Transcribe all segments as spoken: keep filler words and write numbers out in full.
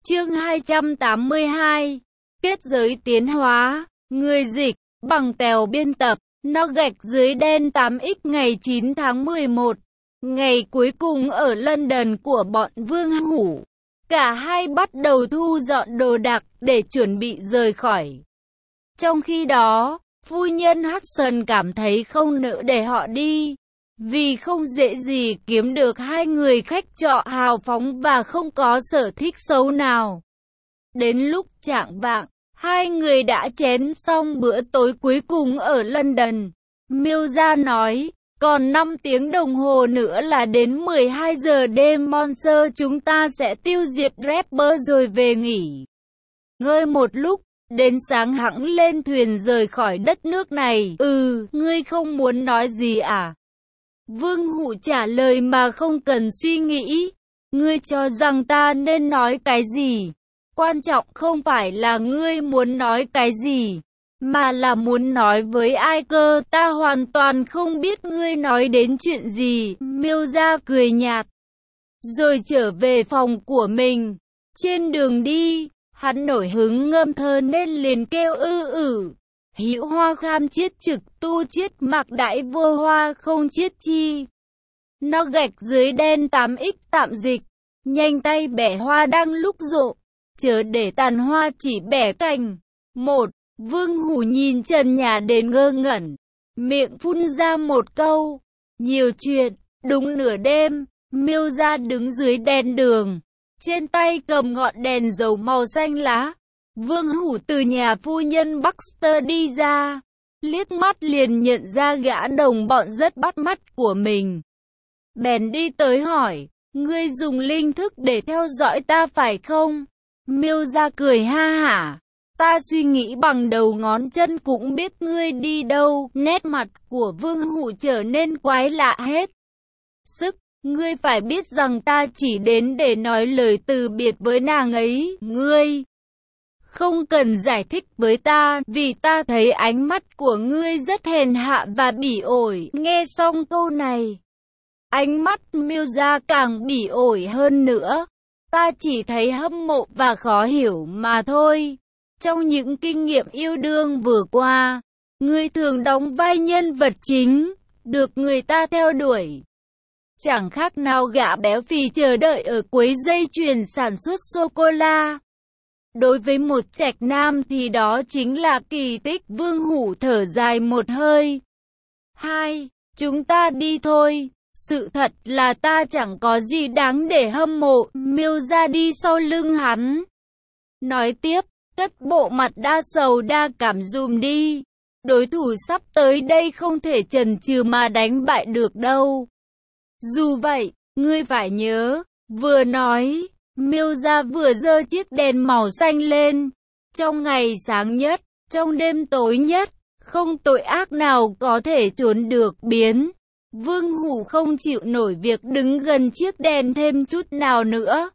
Chương hai trăm tám mươi hai. Kết giới tiến hóa. Người dịch, bằng tèo biên tập. Nó gạch dưới đen tám x ngày chín tháng mười một. Ngày cuối cùng ở London của bọn Vương Hủ. Cả hai bắt đầu thu dọn đồ đạc để chuẩn bị rời khỏi. Trong khi đó, phu nhân Hudson cảm thấy không nỡ để họ đi. Vì không dễ gì kiếm được hai người khách trọ hào phóng và không có sở thích xấu nào. Đến lúc chạng vạng, hai người đã chén xong bữa tối cuối cùng ở London. Mills nói, còn năm tiếng đồng hồ nữa là đến mười hai giờ đêm Monster chúng ta sẽ tiêu diệt Draper rồi về nghỉ ngơi một lúc, đến sáng hẵng lên thuyền rời khỏi đất nước này. Ừ, ngươi không muốn nói gì à? Vương Hủ trả lời mà không cần suy nghĩ. Ngươi cho rằng ta nên nói cái gì? Quan trọng không phải là ngươi muốn nói cái gì, mà là muốn nói với ai cơ. Ta hoàn toàn không biết ngươi nói đến chuyện gì. Mills cười nhạt, rồi trở về phòng của mình. Trên đường đi, hắn nổi hứng ngâm thơ nên liền kêu ư ử. Hữu hoa kham chiết trực tu chiết mặc đại vô hoa không chiết chi. Nó gạch dưới đen tám x tạm dịch. Nhanh tay bẻ hoa đang lúc rộ, chớ để tàn hoa chỉ bẻ cành. Một, Vương Hủ nhìn trần nhà đến ngơ ngẩn, miệng phun ra một câu. Nhiều chuyện. Đúng nửa đêm, Mills đứng dưới đèn đường, trên tay cầm ngọn đèn dầu màu xanh lá. Vương Hủ từ nhà phu nhân Baxter đi ra, liếc mắt liền nhận ra gã đồng bọn rất bắt mắt của mình. Bèn đi tới hỏi, ngươi dùng linh thức để theo dõi ta phải không? Mills cười ha hả, ta suy nghĩ bằng đầu ngón chân cũng biết ngươi đi đâu. Nét mặt của Vương Hủ trở nên quái lạ hết sức. Ngươi phải biết rằng ta chỉ đến để nói lời từ biệt với nàng ấy. Ngươi không cần giải thích với ta, vì ta thấy ánh mắt của ngươi rất hèn hạ và bỉ ổi. Nghe xong câu này, ánh mắt Mills càng bỉ ổi hơn nữa. Ta chỉ thấy hâm mộ và khó hiểu mà thôi. Trong những kinh nghiệm yêu đương vừa qua, ngươi thường đóng vai nhân vật chính, được người ta theo đuổi. Chẳng khác nào gã béo phì chờ đợi ở cuối dây chuyền sản xuất sô-cô-la. Đối với một trạch nam thì đó chính là kỳ tích. Vương Hủ thở dài một hơi. Hai, chúng ta đi thôi. Sự thật là ta chẳng có gì đáng để hâm mộ. Mills đi sau lưng hắn, nói tiếp, tất bộ mặt đa sầu đa cảm dùm đi. Đối thủ sắp tới đây không thể chần chừ mà đánh bại được đâu. Dù vậy, ngươi phải nhớ. Vừa nói, Mills vừa giơ chiếc đèn màu xanh lên. Trong ngày sáng nhất, trong đêm tối nhất, không tội ác nào có thể trốn được biến. Vương Hủ không chịu nổi việc đứng gần chiếc đèn thêm chút nào nữa.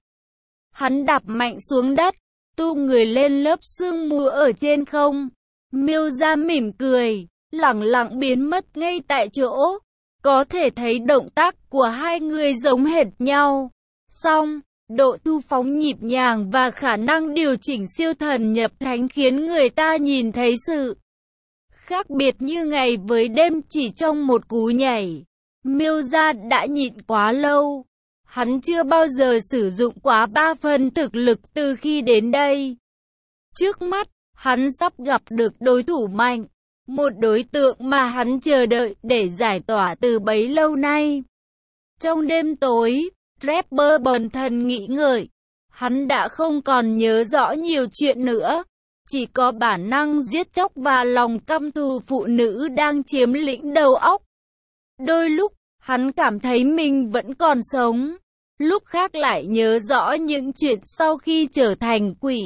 Hắn đạp mạnh xuống đất, tu người lên lớp sương mù ở trên không. Mills mỉm cười, lẳng lặng biến mất ngay tại chỗ. Có thể thấy động tác của hai người giống hệt nhau. Song, độ thu phóng nhịp nhàng và khả năng điều chỉnh siêu thần nhập thánh khiến người ta nhìn thấy sự khác biệt như ngày với đêm chỉ trong một cú nhảy. Mills đã nhịn quá lâu. Hắn chưa bao giờ sử dụng quá ba phần thực lực từ khi đến đây. Trước mắt, hắn sắp gặp được đối thủ mạnh. Một đối tượng mà hắn chờ đợi để giải tỏa từ bấy lâu nay. Trong đêm tối, Draper bần thần nghĩ ngợi. Hắn đã không còn nhớ rõ nhiều chuyện nữa. Chỉ có bản năng giết chóc và lòng căm thù phụ nữ đang chiếm lĩnh đầu óc. Đôi lúc, hắn cảm thấy mình vẫn còn sống. Lúc khác lại nhớ rõ những chuyện sau khi trở thành quỷ.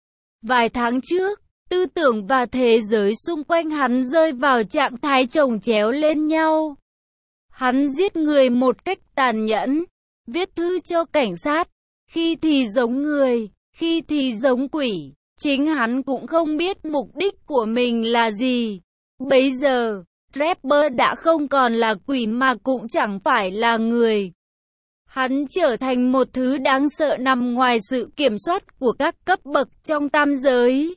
Vài tháng trước, tư tưởng và thế giới xung quanh hắn rơi vào trạng thái chồng chéo lên nhau. Hắn giết người một cách tàn nhẫn, viết thư cho cảnh sát, khi thì giống người, khi thì giống quỷ. Chính hắn cũng không biết mục đích của mình là gì. Bây giờ, Draper đã không còn là quỷ mà cũng chẳng phải là người. Hắn trở thành một thứ đáng sợ nằm ngoài sự kiểm soát của các cấp bậc trong tam giới.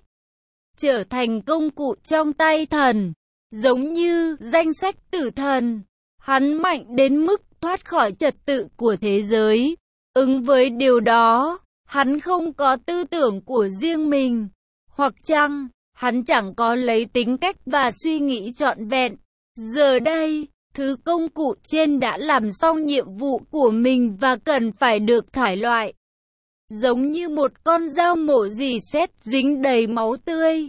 Trở thành công cụ trong tay thần, giống như danh sách tử thần. Hắn mạnh đến mức thoát khỏi trật tự của thế giới. Ứng với điều đó, hắn không có tư tưởng của riêng mình. Hoặc chăng, hắn chẳng có lấy tính cách và suy nghĩ trọn vẹn. Giờ đây, thứ công cụ trên đã làm xong nhiệm vụ của mình và cần phải được thải loại. Giống như một con dao mổ dì xét dính đầy máu tươi.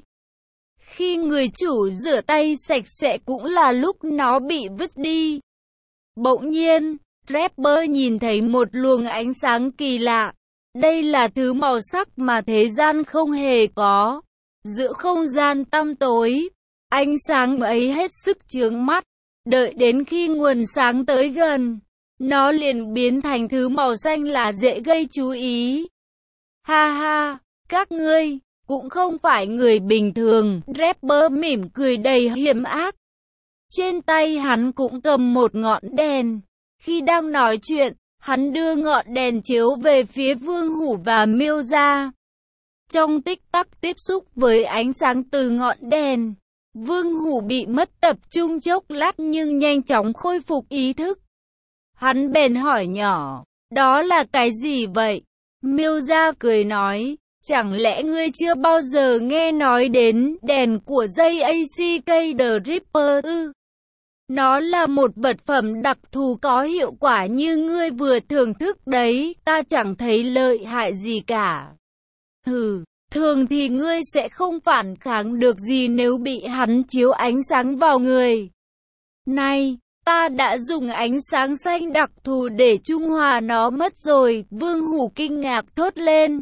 Khi người chủ rửa tay sạch sẽ cũng là lúc nó bị vứt đi. Bỗng nhiên, Draper nhìn thấy một luồng ánh sáng kỳ lạ. Đây là thứ màu sắc mà thế gian không hề có. Giữa không gian tăm tối, ánh sáng ấy hết sức chướng mắt. Đợi đến khi nguồn sáng tới gần, nó liền biến thành thứ màu xanh là dễ gây chú ý. Ha ha, các ngươi cũng không phải người bình thường. Draper mỉm cười đầy hiểm ác. Trên tay hắn cũng cầm một ngọn đèn. Khi đang nói chuyện, hắn đưa ngọn đèn chiếu về phía Vương Hủ và Miêu Gia. Trong tích tắc tiếp xúc với ánh sáng từ ngọn đèn, Vương Hủ bị mất tập trung chốc lát nhưng nhanh chóng khôi phục ý thức. Hắn bèn hỏi nhỏ, đó là cái gì vậy? Miêu Gia cười nói, chẳng lẽ ngươi chưa bao giờ nghe nói đến đèn của gi a xê ca The Ripper ư? Nó là một vật phẩm đặc thù có hiệu quả như ngươi vừa thưởng thức đấy, ta chẳng thấy lợi hại gì cả. Hừ, thường thì ngươi sẽ không phản kháng được gì nếu bị hắn chiếu ánh sáng vào người. Này, ta đã dùng ánh sáng xanh đặc thù để trung hòa nó mất rồi, Vương Hủ kinh ngạc thốt lên.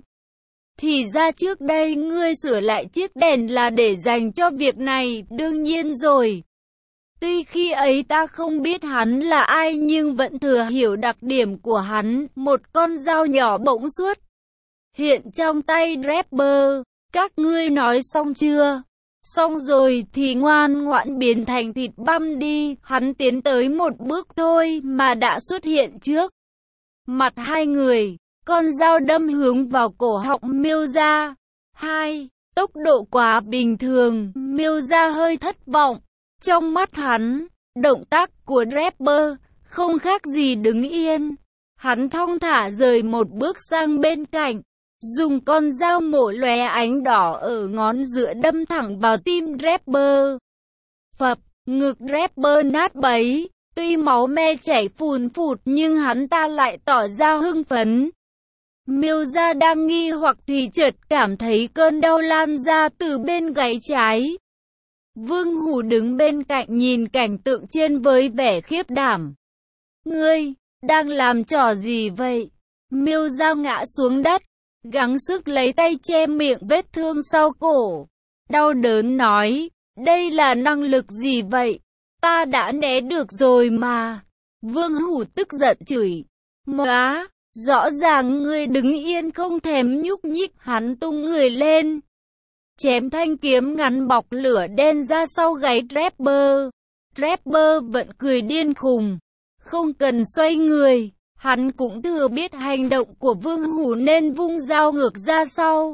Thì ra trước đây ngươi sửa lại chiếc đèn là để dành cho việc này, đương nhiên rồi. Tuy khi ấy ta không biết hắn là ai nhưng vẫn thừa hiểu đặc điểm của hắn, một con dao nhỏ bỗng suốt hiện trong tay Draper. Các ngươi nói xong chưa? Xong rồi thì ngoan ngoãn biến thành thịt băm đi. Hắn tiến tới một bước thôi mà đã xuất hiện trước mặt hai người. Con dao đâm hướng vào cổ họng Miêu Gia. Hai, tốc độ quá bình thường, Miêu Gia hơi thất vọng. Trong mắt hắn, động tác của Draper không khác gì đứng yên. Hắn thong thả rời một bước sang bên cạnh, dùng con dao mổ lóe ánh đỏ ở ngón giữa đâm thẳng vào tim Draper. Phập, ngực Draper nát bấy, tuy máu me chảy phùn phụt nhưng hắn ta lại tỏ ra hưng phấn. Miêu Gia đang nghi hoặc thì chợt cảm thấy cơn đau lan ra từ bên gáy trái. Vương Hủ đứng bên cạnh nhìn cảnh tượng trên với vẻ khiếp đảm. Ngươi, đang làm trò gì vậy? Miêu Gia ngã xuống đất, gắng sức lấy tay che miệng vết thương sau cổ. Đau đớn nói, đây là năng lực gì vậy? Ta đã né được rồi mà. Vương Hủ tức giận chửi. Móa, rõ ràng ngươi đứng yên không thèm nhúc nhích. Hắn tung người lên, chém thanh kiếm ngắn bọc lửa đen ra sau gáy Draper. Draper vẫn cười điên khùng, không cần xoay người. Hắn cũng thừa biết hành động của Vương Hủ nên vung dao ngược ra sau.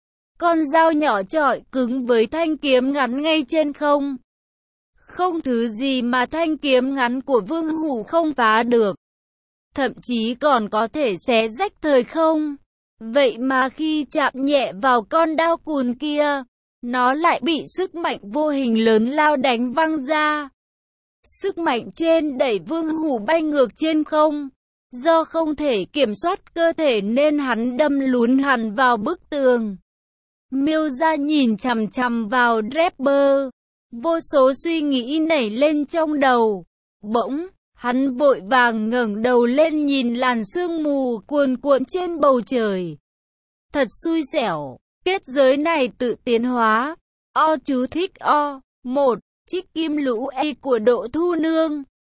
Con dao nhỏ chọi cứng với thanh kiếm ngắn ngay trên không. Không thứ gì mà thanh kiếm ngắn của Vương Hủ không phá được. Thậm chí còn có thể xé rách thời không. Vậy mà khi chạm nhẹ vào con đao cùn kia, nó lại bị sức mạnh vô hình lớn lao đánh văng ra. Sức mạnh trên đẩy Vương Hủ bay ngược trên không. Do không thể kiểm soát cơ thể nên hắn đâm lún hẳn vào bức tường. Miêu Gia nhìn chằm chằm vào Draper. Vô số suy nghĩ nảy lên trong đầu. Bỗng, hắn vội vàng ngẩng đầu lên nhìn làn sương mù cuồn cuộn trên bầu trời. Thật xui xẻo, kết giới này tự tiến hóa. O chú thích O. một. Trích kim lũ A của Độ Thu Nương.